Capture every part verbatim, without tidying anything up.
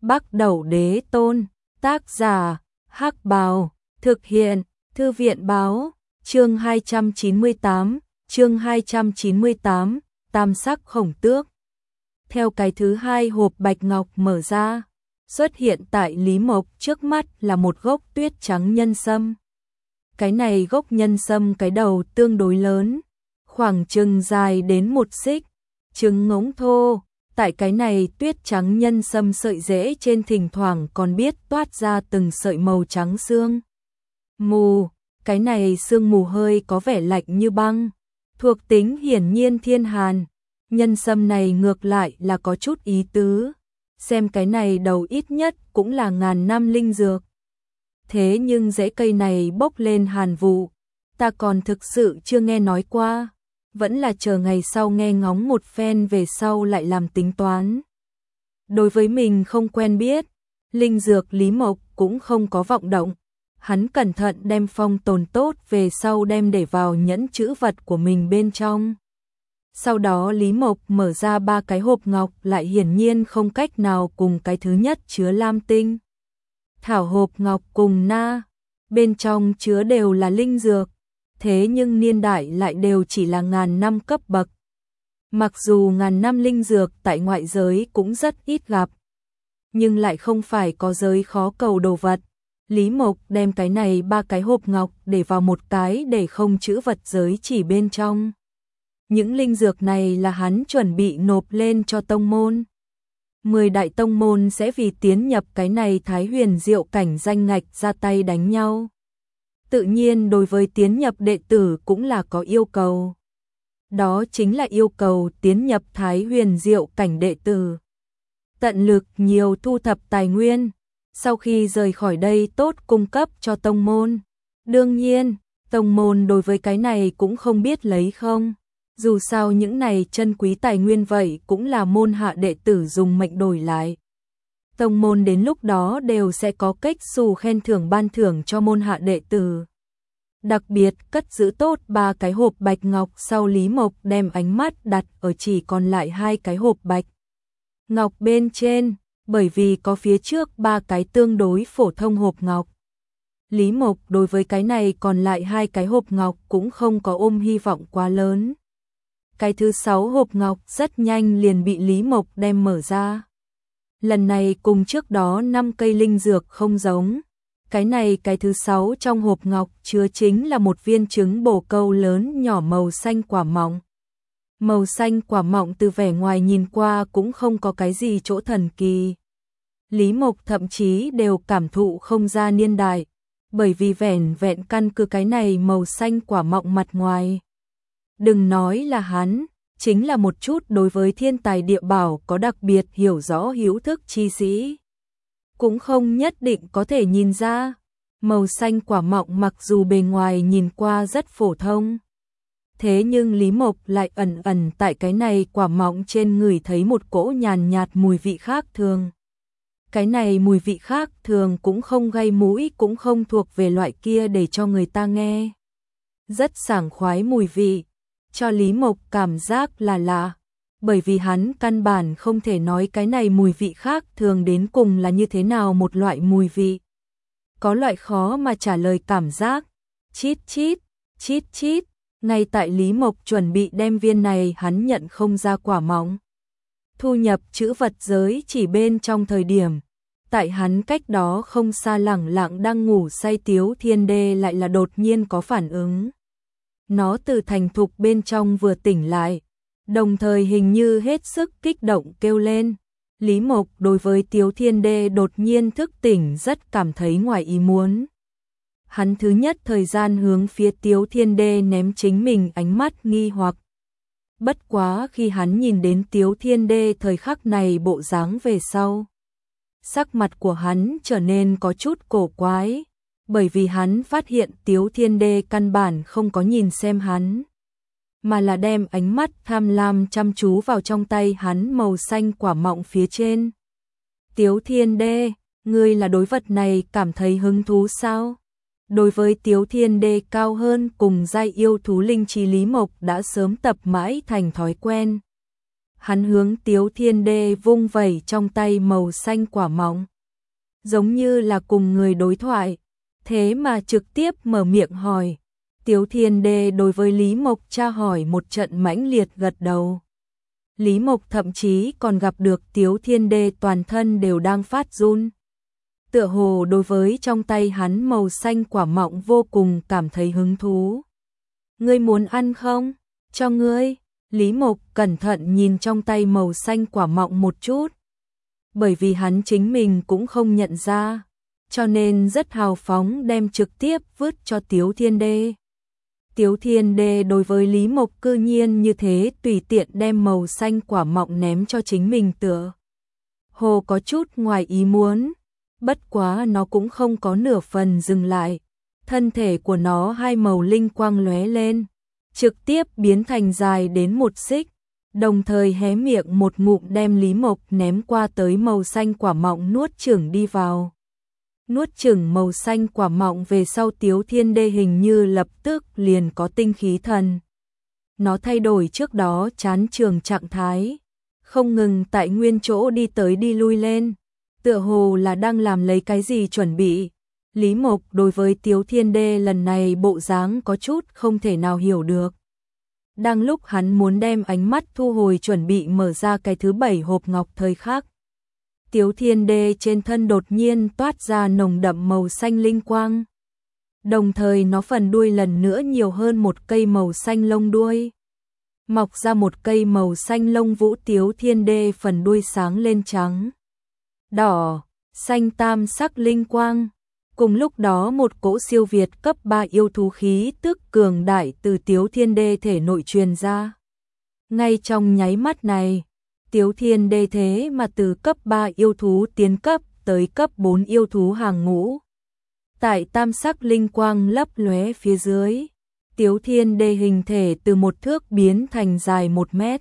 Bắc Đẩu Đế Tôn, tác giả, Hắc Bào, thực hiện, Thư viện báo, chương hai trăm chín mươi tám, chương hai trăm chín mươi tám, tam sắc khổng tước. Theo cái thứ hai hộp bạch ngọc mở ra, xuất hiện tại Lý Mộc trước mắt là một gốc tuyết trắng nhân sâm. Cái này gốc nhân sâm cái đầu tương đối lớn, khoảng chừng dài đến một xích, trứng ngỗng thô. Tại cái này tuyết trắng nhân sâm sợi rễ trên thỉnh thoảng còn biết toát ra từng sợi màu trắng sương mù. Cái này sương mù hơi có vẻ lạnh như băng, thuộc tính hiển nhiên thiên hàn. Nhân sâm này ngược lại là có chút ý tứ, xem cái này đầu ít nhất cũng là ngàn năm linh dược. Thế nhưng rễ cây này bốc lên hàn vụ, ta còn thực sự chưa nghe nói qua, vẫn là chờ ngày sau nghe ngóng một phen về sau lại làm tính toán. Đối với mình không quen biết, linh dược Lý Mộc cũng không có vọng động. Hắn cẩn thận đem phong tồn tốt về sau đem để vào nhẫn trữ vật của mình bên trong. Sau đó Lý Mộc mở ra ba cái hộp ngọc lại hiển nhiên không cách nào cùng cái thứ nhất chứa lam tinh. Thảo hộp ngọc cùng na, bên trong chứa đều là linh dược, thế nhưng niên đại lại đều chỉ là ngàn năm cấp bậc. Mặc dù ngàn năm linh dược tại ngoại giới cũng rất ít gặp, nhưng lại không phải có giới khó cầu đồ vật. Lý Mộc đem cái này ba cái hộp ngọc để vào một cái để không trữ vật giới chỉ bên trong. Những linh dược này là hắn chuẩn bị nộp lên cho tông môn. Mười đại tông môn sẽ vì tiến nhập cái này Thái Huyền Diệu cảnh danh ngạch ra tay đánh nhau. Tự nhiên đối với tiến nhập đệ tử cũng là có yêu cầu. Đó chính là yêu cầu tiến nhập Thái Huyền Diệu cảnh đệ tử. Tận lực nhiều thu thập tài nguyên, sau khi rời khỏi đây tốt cung cấp cho tông môn. Đương nhiên, tông môn đối với cái này cũng không biết lấy không. Dù sao những này chân quý tài nguyên vậy cũng là môn hạ đệ tử dùng mệnh đổi lại. Tông môn đến lúc đó đều sẽ có cách xù khen thưởng ban thưởng cho môn hạ đệ tử. Đặc biệt cất giữ tốt ba cái hộp bạch ngọc sau Lý Mộc đem ánh mắt đặt ở chỉ còn lại hai cái hộp bạch ngọc bên trên, bởi vì có phía trước ba cái tương đối phổ thông hộp ngọc. Lý Mộc đối với cái này còn lại hai cái hộp ngọc cũng không có ôm hy vọng quá lớn. Cái thứ sáu hộp ngọc rất nhanh liền bị Lý Mộc đem mở ra. Lần này cùng trước đó năm cây linh dược không giống. Cái này cái thứ sáu trong hộp ngọc chứa chính là một viên trứng bồ câu lớn nhỏ màu xanh quả mọng. Màu xanh quả mọng từ vẻ ngoài nhìn qua cũng không có cái gì chỗ thần kỳ. Lý Mộc thậm chí đều cảm thụ không ra niên đại, bởi vì vẻn vẹn căn cứ cái này màu xanh quả mọng mặt ngoài. Đừng nói là hắn, chính là một chút đối với thiên tài địa bảo có đặc biệt hiểu rõ hữu thức chi sĩ. Cũng không nhất định có thể nhìn ra, màu xanh quả mọng mặc dù bề ngoài nhìn qua rất phổ thông. Thế nhưng Lý Mộc lại ẩn ẩn tại cái này quả mọng trên người thấy một cỗ nhàn nhạt mùi vị khác thường. Cái này mùi vị khác thường cũng không gây mũi cũng không thuộc về loại kia để cho người ta nghe. Rất sảng khoái mùi vị, cho Lý Mộc cảm giác là lạ, bởi vì hắn căn bản không thể nói cái này mùi vị khác thường đến cùng là như thế nào một loại mùi vị. Có loại khó mà trả lời cảm giác, chít chít, chít chít, ngay tại Lý Mộc chuẩn bị đem viên này hắn nhận không ra quả mọng. Thu nhập trữ vật giới chỉ bên trong thời điểm, tại hắn cách đó không xa lẳng lặng đang ngủ say Tiếu Thiên Đê lại là đột nhiên có phản ứng. Nó từ thành thục bên trong vừa tỉnh lại, đồng thời hình như hết sức kích động kêu lên. Lý Mộc đối với Tiếu Thiên Đê đột nhiên thức tỉnh rất cảm thấy ngoài ý muốn. Hắn thứ nhất thời gian hướng phía Tiếu Thiên Đê ném chính mình ánh mắt nghi hoặc. Bất quá khi hắn nhìn đến Tiếu Thiên Đê thời khắc này bộ dáng về sau, sắc mặt của hắn trở nên có chút cổ quái, bởi vì hắn phát hiện Tiếu Thiên Đê căn bản không có nhìn xem hắn, mà là đem ánh mắt tham lam chăm chú vào trong tay hắn màu xanh quả mọng phía trên. Tiếu Thiên Đê, ngươi là đối vật này cảm thấy hứng thú sao? Đối với Tiếu Thiên Đê cao hơn cùng giai yêu thú linh trí Lý Mộc đã sớm tập mãi thành thói quen. hắn hướng Tiếu Thiên Đê vung vẩy trong tay màu xanh quả mọng. Giống như là cùng người đối thoại, thế mà trực tiếp mở miệng hỏi. Tiếu Thiên Đê đối với Lý Mộc tra hỏi một trận mãnh liệt gật đầu. Lý Mộc thậm chí còn gặp được Tiếu Thiên Đê toàn thân đều đang phát run. Tựa hồ đối với trong tay hắn màu xanh quả mọng vô cùng cảm thấy hứng thú. Ngươi muốn ăn không? Cho ngươi. Lý Mộc cẩn thận nhìn trong tay màu xanh quả mọng một chút. Bởi vì hắn chính mình cũng không nhận ra, cho nên rất hào phóng đem trực tiếp vứt cho Tiếu Thiên Đê. Tiếu Thiên Đê đối với Lý Mộc cư nhiên như thế tùy tiện đem màu xanh quả mọng ném cho chính mình tựa. Hồ có chút ngoài ý muốn, bất quá nó cũng không có nửa phần dừng lại. Thân thể của nó hai màu linh quang lóe lên, trực tiếp biến thành dài đến một xích, đồng thời hé miệng một ngụm đem Lý Mộc ném qua tới màu xanh quả mọng nuốt chửng đi vào. Nuốt chửng màu xanh quả mọng về sau Tiếu Thiên Đê hình như lập tức liền có tinh khí thần. Nó thay đổi trước đó chán trường trạng thái, không ngừng tại nguyên chỗ đi tới đi lui lên, tựa hồ là đang làm lấy cái gì chuẩn bị. Lý Mộc đối với Tiếu Thiên Đê lần này bộ dáng có chút không thể nào hiểu được. Đang lúc hắn muốn đem ánh mắt thu hồi chuẩn bị mở ra cái thứ bảy hộp ngọc thời khắc, Tiếu Thiên Đê trên thân đột nhiên toát ra nồng đậm màu xanh linh quang. Đồng thời nó phần đuôi lần nữa nhiều hơn một cây màu xanh lông đuôi. Mọc ra một cây màu xanh lông vũ. Tiếu Thiên Đê phần đuôi sáng lên trắng, đỏ, xanh tam sắc linh quang. Cùng lúc đó một cỗ siêu việt cấp ba yêu thú khí tức cường đại từ Tiếu Thiên Đê thể nội truyền ra. Ngay trong nháy mắt này, Tiếu Thiên Đê thế mà từ cấp ba yêu thú tiến cấp tới cấp bốn yêu thú hàng ngũ. Tại tam sắc linh quang lấp lóe phía dưới, Tiếu Thiên Đê hình thể từ một thước biến thành dài một mét.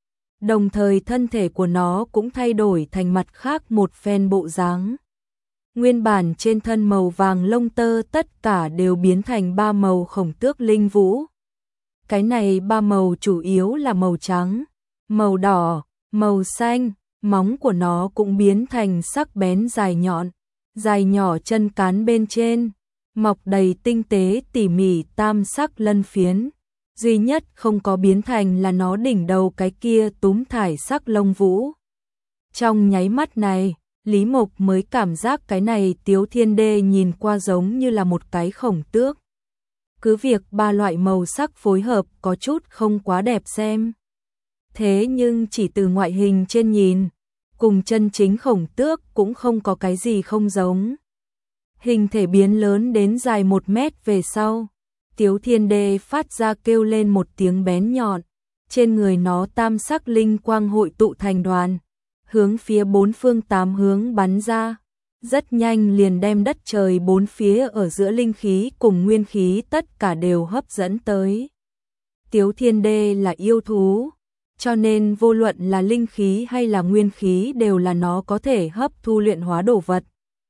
Đồng thời thân thể của nó cũng thay đổi thành mặt khác một phen bộ dáng. Nguyên bản trên thân màu vàng lông tơ tất cả đều biến thành ba màu khổng tước linh vũ. Cái này ba màu chủ yếu là màu trắng, màu đỏ, màu xanh, móng của nó cũng biến thành sắc bén dài nhọn, dài nhỏ chân cán bên trên, mọc đầy tinh tế tỉ mỉ tam sắc lân phiến. Duy nhất không có biến thành là nó đỉnh đầu cái kia túm thải sắc lông vũ. Trong nháy mắt này, Lý Mộc mới cảm giác cái này Tiếu Thiên Đê nhìn qua giống như là một cái khổng tước. Cứ việc ba loại màu sắc phối hợp có chút không quá đẹp xem. Thế nhưng chỉ từ ngoại hình trên nhìn, cùng chân chính khổng tước cũng không có cái gì không giống. Hình thể biến lớn đến dài một mét về sau, Tiếu Thiên Đê phát ra kêu lên một tiếng bén nhọn, trên người nó tam sắc linh quang hội tụ thành đoàn, hướng phía bốn phương tám hướng bắn ra, rất nhanh liền đem đất trời bốn phía ở giữa linh khí cùng nguyên khí tất cả đều hấp dẫn tới. Tiếu Thiên Đê là yêu thú, cho nên vô luận là linh khí hay là nguyên khí đều là nó có thể hấp thu luyện hóa đồ vật.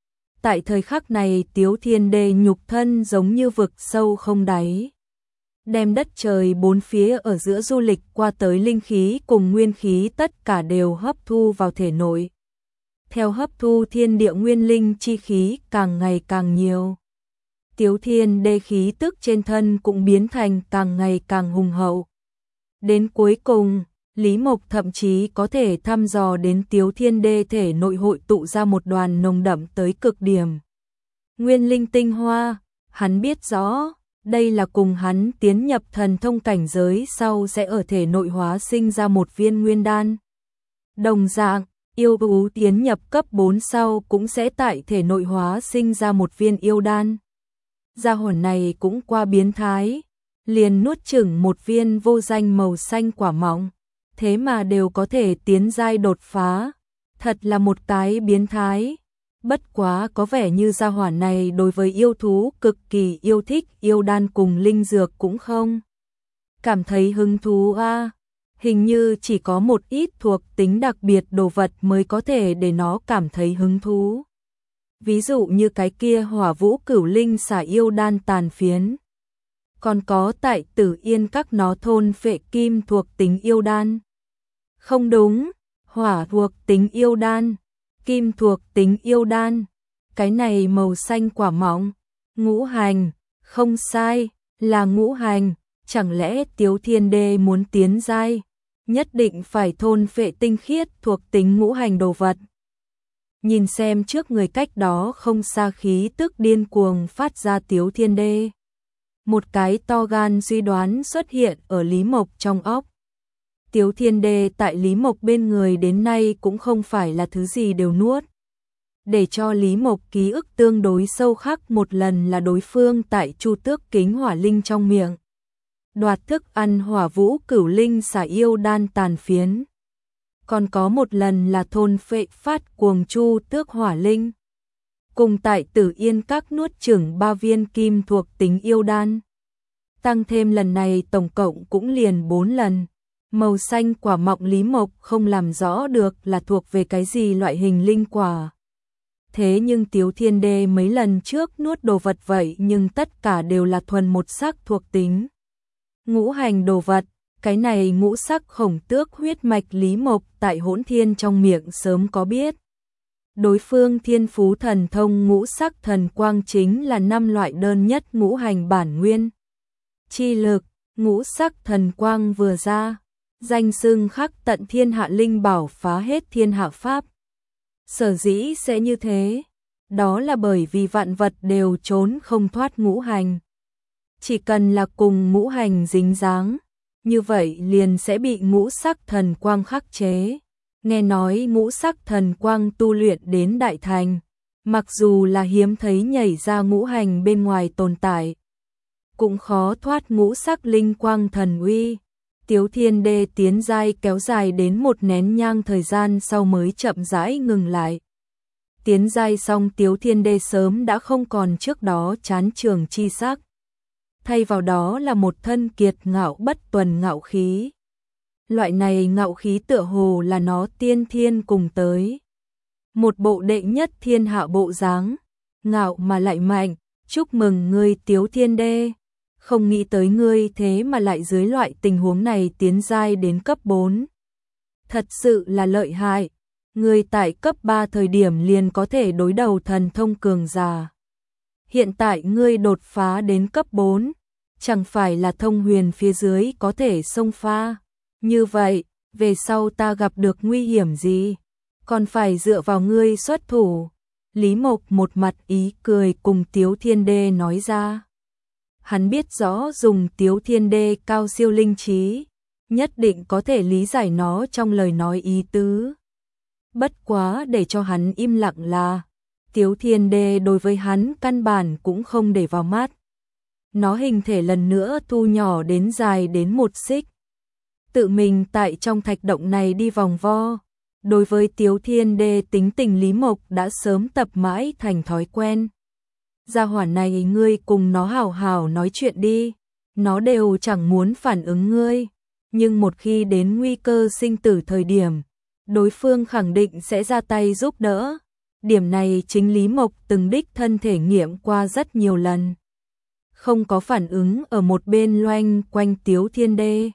Tại thời khắc này Tiếu Thiên Đê nhục thân giống như vực sâu không đáy, đem đất trời bốn phía ở giữa du lịch qua tới linh khí cùng nguyên khí tất cả đều hấp thu vào thể nội. Theo hấp thu thiên địa nguyên linh chi khí càng ngày càng nhiều, Tiếu Thiên Đê khí tức trên thân cũng biến thành càng ngày càng hùng hậu. Đến cuối cùng, Lý Mộc thậm chí có thể thăm dò đến Tiếu Thiên Đê thể nội hội tụ ra một đoàn nồng đậm tới cực điểm nguyên linh tinh hoa. Hắn biết rõ, đây là cùng hắn tiến nhập thần thông cảnh giới sau sẽ ở thể nội hóa sinh ra một viên nguyên đan. Đồng dạng, yêu thú tiến nhập cấp bốn sau cũng sẽ tại thể nội hóa sinh ra một viên yêu đan. Gia hồn này cũng qua biến thái, liền nuốt chửng một viên vô danh màu xanh quả mọng, thế mà đều có thể tiến giai đột phá, thật là một cái biến thái. Bất quá có vẻ như gia hỏa này đối với yêu thú cực kỳ yêu thích, yêu đan cùng linh dược cũng không cảm thấy hứng thú a. À, hình như chỉ có một ít thuộc tính đặc biệt đồ vật mới có thể để nó cảm thấy hứng thú. Ví dụ như cái kia Hỏa Vũ Cửu Linh xả yêu đan tàn phiến. Còn có tại Tử Yên các nó thôn phệ kim thuộc tính yêu đan. Không đúng, hỏa thuộc tính yêu đan, kim thuộc tính yêu đan. Cái này màu xanh quả mọng, ngũ hành, không sai, là ngũ hành. Chẳng lẽ Tiếu Thiên Đê muốn tiến giai, nhất định phải thôn phệ tinh khiết thuộc tính ngũ hành đồ vật. Nhìn xem trước người cách đó không xa khí tức điên cuồng phát ra Tiếu Thiên Đê. Một cái to gan suy đoán xuất hiện ở Lý Mộc trong óc. Tiếu Thiên Đê tại Lý Mộc bên người đến nay cũng không phải là thứ gì đều nuốt. Để cho Lý Mộc ký ức tương đối sâu khắc một lần là đối phương tại Chu Tước Kính Hỏa Linh trong miệng đoạt thức ăn hỏa vũ cửu linh xả yêu đan tàn phiến. Còn có một lần là thôn phệ phát cuồng Chu Tước Hỏa Linh. Cùng tại Tử Yên Các nuốt chửng ba viên kim thuộc tính yêu đan. Tăng thêm lần này tổng cộng cũng liền bốn lần. Màu xanh quả mọng Lý Mộc không làm rõ được là thuộc về cái gì loại hình linh quả. Thế nhưng Tiếu Thiên Đê mấy lần trước nuốt đồ vật vậy nhưng tất cả đều là thuần một sắc thuộc tính ngũ hành đồ vật. Cái này ngũ sắc khổng tước huyết mạch Lý Mộc tại Hỗn Thiên trong miệng sớm có biết. Đối phương thiên phú thần thông ngũ sắc thần quang chính là năm loại đơn nhất ngũ hành bản nguyên. Chi lực, ngũ sắc thần quang vừa ra, danh xưng khắc tận thiên hạ linh bảo phá hết thiên hạ pháp. Sở dĩ sẽ như thế, đó là bởi vì vạn vật đều trốn không thoát ngũ hành. Chỉ cần là cùng ngũ hành dính dáng, như vậy liền sẽ bị ngũ sắc thần quang khắc chế. Nghe nói ngũ sắc thần quang tu luyện đến đại thành, mặc dù là hiếm thấy nhảy ra ngũ hành bên ngoài tồn tại, cũng khó thoát ngũ sắc linh quang thần uy. Tiếu Thiên Đê tiến giai kéo dài đến một nén nhang thời gian sau mới chậm rãi ngừng lại. Tiến giai xong Tiếu Thiên Đê sớm đã không còn trước đó chán trường chi sắc. Thay vào đó là một thân kiệt ngạo bất tuần ngạo khí. Loại này ngạo khí tựa hồ là nó tiên thiên cùng tới. Một bộ đệ nhất thiên hạ bộ dáng, ngạo mà lại mạnh, chúc mừng ngươi Tiếu Thiên Đê. Không nghĩ tới ngươi thế mà lại dưới loại tình huống này tiến giai đến cấp bốn. Thật sự là lợi hại, ngươi tại cấp ba thời điểm liền có thể đối đầu thần thông cường giả. Hiện tại ngươi đột phá đến cấp bốn, chẳng phải là thông huyền phía dưới có thể xông pha. Như vậy, về sau ta gặp được nguy hiểm gì, còn phải dựa vào ngươi xuất thủ. Lý Mộc một mặt ý cười cùng Tiếu Thiên Đê nói ra. Hắn biết rõ dùng Tiếu Thiên Đê cao siêu linh trí, nhất định có thể lý giải nó trong lời nói ý tứ. Bất quá để cho hắn im lặng là, Tiếu Thiên Đê đối với hắn căn bản cũng không để vào mắt. Nó hình thể lần nữa thu nhỏ đến dài đến một xích. Tự mình tại trong thạch động này đi vòng vo. Đối với Tiếu Thiên Đê tính tình Lý Mộc đã sớm tập mãi thành thói quen. Gia hỏa này ngươi cùng nó hào hào nói chuyện đi, nó đều chẳng muốn phản ứng ngươi. Nhưng một khi đến nguy cơ sinh tử thời điểm, đối phương khẳng định sẽ ra tay giúp đỡ. Điểm này chính Lý Mộc từng đích thân thể nghiệm qua rất nhiều lần. Không có phản ứng ở một bên loanh quanh Tiếu Thiên Đê.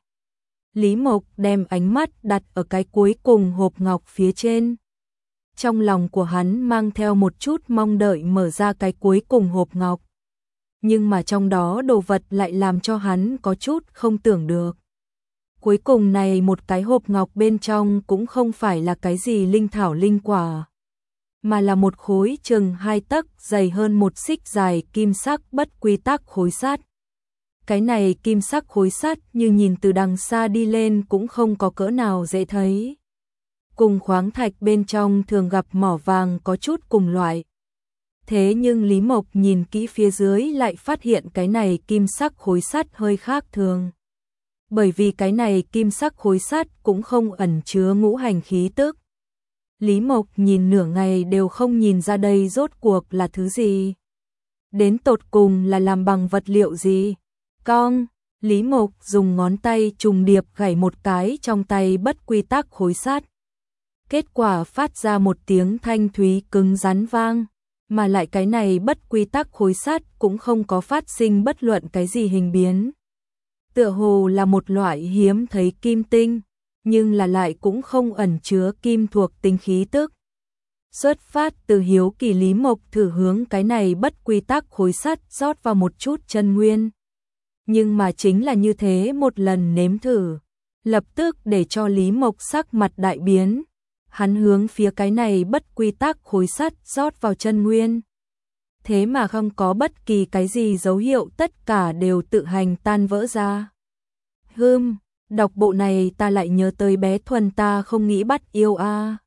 Lý Mộc đem ánh mắt đặt ở cái cuối cùng hộp ngọc phía trên. Trong lòng của hắn mang theo một chút mong đợi mở ra cái cuối cùng hộp ngọc. Nhưng mà trong đó đồ vật lại làm cho hắn có chút không tưởng được. Cuối cùng này một cái hộp ngọc bên trong cũng không phải là cái gì linh thảo linh quả, mà là một khối chừng hai tấc dày hơn một xích dài kim sắc bất quy tắc khối sắt. Cái này kim sắc khối sắt như nhìn từ đằng xa đi lên cũng không có cỡ nào dễ thấy. Cùng khoáng thạch bên trong thường gặp mỏ vàng có chút cùng loại. Thế nhưng Lý Mộc nhìn kỹ phía dưới lại phát hiện cái này kim sắc khối sắt hơi khác thường. Bởi vì cái này kim sắc khối sắt cũng không ẩn chứa ngũ hành khí tức. Lý Mộc nhìn nửa ngày đều không nhìn ra đây rốt cuộc là thứ gì. Đến tột cùng là làm bằng vật liệu gì. Cong, Lý Mộc dùng ngón tay trùng điệp gảy một cái trong tay bất quy tắc khối sắt. Kết quả phát ra một tiếng thanh thúy cứng rắn vang, mà lại cái này bất quy tắc khối sắt cũng không có phát sinh bất luận cái gì hình biến. Tựa hồ là một loại hiếm thấy kim tinh. nhưng là lại cũng không ẩn chứa kim thuộc tính khí tức. Xuất phát từ hiếu kỳ, Lý Mộc thử hướng cái này bất quy tắc khối sắt rót vào một chút chân nguyên. Nhưng mà chính là như thế một lần nếm thử, lập tức để cho Lý Mộc sắc mặt đại biến. Hắn hướng phía cái này bất quy tắc khối sắt rót vào chân nguyên. Thế mà không có bất kỳ cái gì dấu hiệu, tất cả đều tự hành tan vỡ ra. Hừm, đọc bộ này ta lại nhớ tới bé Thuần, ta không nghĩ bắt yêu a.